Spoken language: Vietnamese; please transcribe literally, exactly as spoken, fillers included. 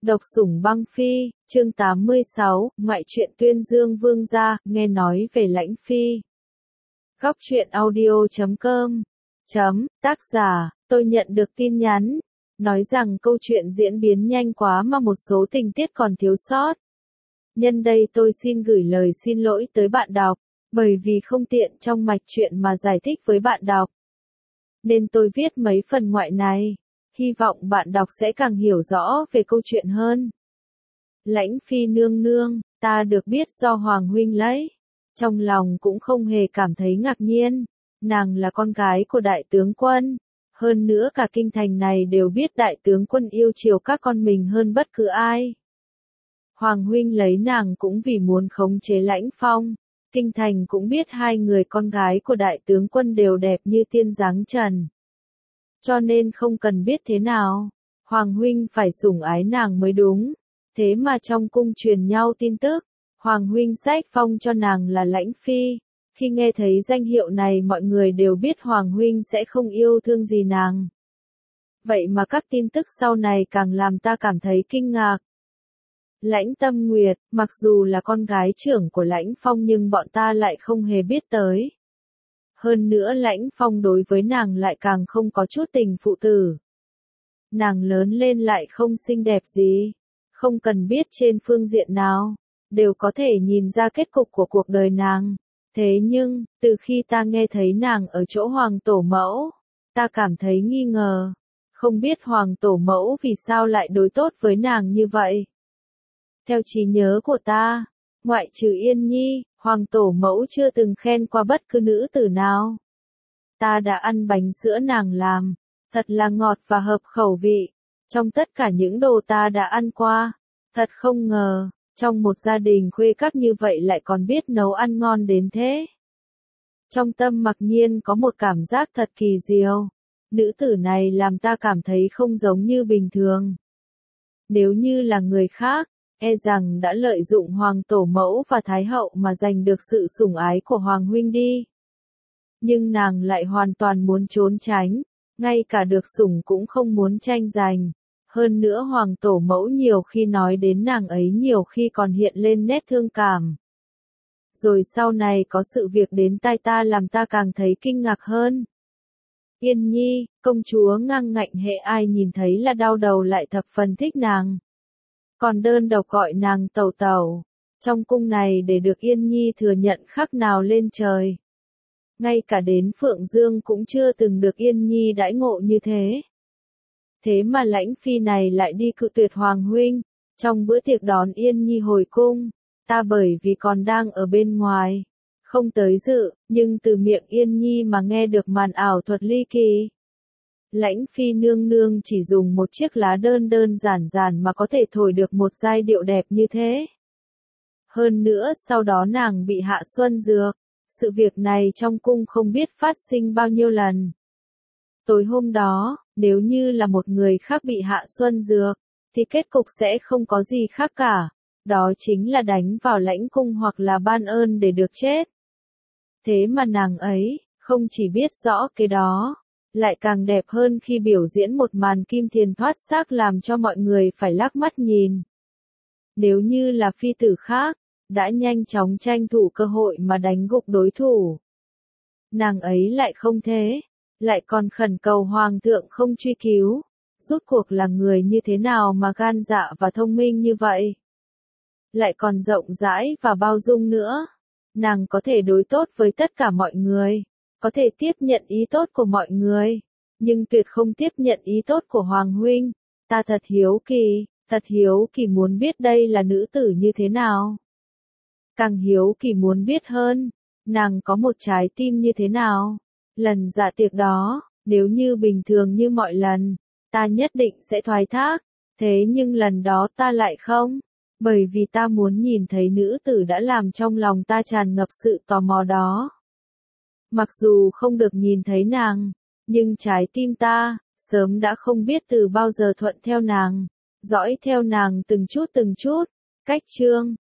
Độc sủng băng phi, chương tám mươi sáu, ngoại truyện tuyên dương vương gia, nghe nói về lãnh phi. Góc truyện audio chấm com chấm, tác giả, tôi nhận được tin nhắn, nói rằng câu chuyện diễn biến nhanh quá mà một số tình tiết còn thiếu sót. Nhân đây tôi xin gửi lời xin lỗi tới bạn đọc, bởi vì không tiện trong mạch truyện mà giải thích với bạn đọc. Nên tôi viết mấy phần ngoại này. Hy vọng bạn đọc sẽ càng hiểu rõ về câu chuyện hơn. Lãnh phi nương nương, ta được biết do Hoàng huynh lấy. Trong lòng cũng không hề cảm thấy ngạc nhiên. Nàng là con gái của đại tướng quân. Hơn nữa cả kinh thành này đều biết đại tướng quân yêu chiều các con mình hơn bất cứ ai. Hoàng huynh lấy nàng cũng vì muốn khống chế Lãnh Phong. Kinh thành cũng biết hai người con gái của đại tướng quân đều đẹp như tiên dáng trần. Cho nên không cần biết thế nào, Hoàng huynh phải sủng ái nàng mới đúng. Thế mà trong cung truyền nhau tin tức, Hoàng huynh sách phong cho nàng là Lãnh phi. Khi nghe thấy danh hiệu này mọi người đều biết Hoàng huynh sẽ không yêu thương gì nàng. Vậy mà các tin tức sau này càng làm ta cảm thấy kinh ngạc. Lãnh Tâm Nguyệt, mặc dù là con gái trưởng của Lãnh Phong nhưng bọn ta lại không hề biết tới. Hơn nữa Lãnh Phong đối với nàng lại càng không có chút tình phụ tử. Nàng lớn lên lại không xinh đẹp gì, không cần biết trên phương diện nào, đều có thể nhìn ra kết cục của cuộc đời nàng. Thế nhưng, từ khi ta nghe thấy nàng ở chỗ Hoàng Tổ Mẫu, ta cảm thấy nghi ngờ, không biết Hoàng Tổ Mẫu vì sao lại đối tốt với nàng như vậy. Theo trí nhớ của ta, ngoại trừ Yên Nhi, Hoàng Tổ Mẫu chưa từng khen qua bất cứ nữ tử nào. Ta đã ăn bánh sữa nàng làm, thật là ngọt và hợp khẩu vị. Trong tất cả những đồ ta đã ăn qua, thật không ngờ, trong một gia đình khuê các như vậy lại còn biết nấu ăn ngon đến thế. Trong tâm mặc nhiên có một cảm giác thật kỳ diệu. Nữ tử này làm ta cảm thấy không giống như bình thường. Nếu như là người khác, e rằng đã lợi dụng Hoàng Tổ Mẫu và Thái Hậu mà giành được sự sủng ái của Hoàng huynh đi. Nhưng nàng lại hoàn toàn muốn trốn tránh, ngay cả được sủng cũng không muốn tranh giành. Hơn nữa Hoàng Tổ Mẫu nhiều khi nói đến nàng ấy nhiều khi còn hiện lên nét thương cảm. Rồi sau này có sự việc đến tai ta làm ta càng thấy kinh ngạc hơn. Yên Nhi, công chúa ngang ngạnh hệ ai nhìn thấy là đau đầu lại thập phần thích nàng. Còn đơn độc gọi nàng tẩu tẩu, trong cung này để được Yên Nhi thừa nhận khác nào lên trời. Ngay cả đến Phượng Dương cũng chưa từng được Yên Nhi đãi ngộ như thế. Thế mà Lãnh phi này lại đi cự tuyệt Hoàng huynh, trong bữa tiệc đón Yên Nhi hồi cung, ta bởi vì còn đang ở bên ngoài, không tới dự, nhưng từ miệng Yên Nhi mà nghe được màn ảo thuật ly kỳ. Lãnh phi nương nương chỉ dùng một chiếc lá đơn đơn giản giản mà có thể thổi được một giai điệu đẹp như thế. Hơn nữa sau đó nàng bị hạ xuân dược, sự việc này trong cung không biết phát sinh bao nhiêu lần. Tối hôm đó, nếu như là một người khác bị hạ xuân dược, thì kết cục sẽ không có gì khác cả, đó chính là đánh vào lãnh cung hoặc là ban ơn để được chết. Thế mà nàng ấy, không chỉ biết rõ cái đó, lại càng đẹp hơn khi biểu diễn một màn kim thiền thoát xác làm cho mọi người phải lắc mắt nhìn. Nếu như là phi tử khác, đã nhanh chóng tranh thủ cơ hội mà đánh gục đối thủ. Nàng ấy lại không thế, lại còn khẩn cầu Hoàng thượng không truy cứu, rốt cuộc là người như thế nào mà gan dạ và thông minh như vậy. Lại còn rộng rãi và bao dung nữa, nàng có thể đối tốt với tất cả mọi người. Có thể tiếp nhận ý tốt của mọi người, nhưng tuyệt không tiếp nhận ý tốt của Hoàng huynh. Ta thật hiếu kỳ, thật hiếu kỳ muốn biết đây là nữ tử như thế nào. Càng hiếu kỳ muốn biết hơn, nàng có một trái tim như thế nào. Lần dạ tiệc đó, nếu như bình thường như mọi lần, ta nhất định sẽ thoái thác. Thế nhưng lần đó ta lại không, bởi vì ta muốn nhìn thấy nữ tử đã làm trong lòng ta tràn ngập sự tò mò đó. Mặc dù không được nhìn thấy nàng, nhưng trái tim ta, sớm đã không biết từ bao giờ thuận theo nàng, dõi theo nàng từng chút từng chút. Cách chương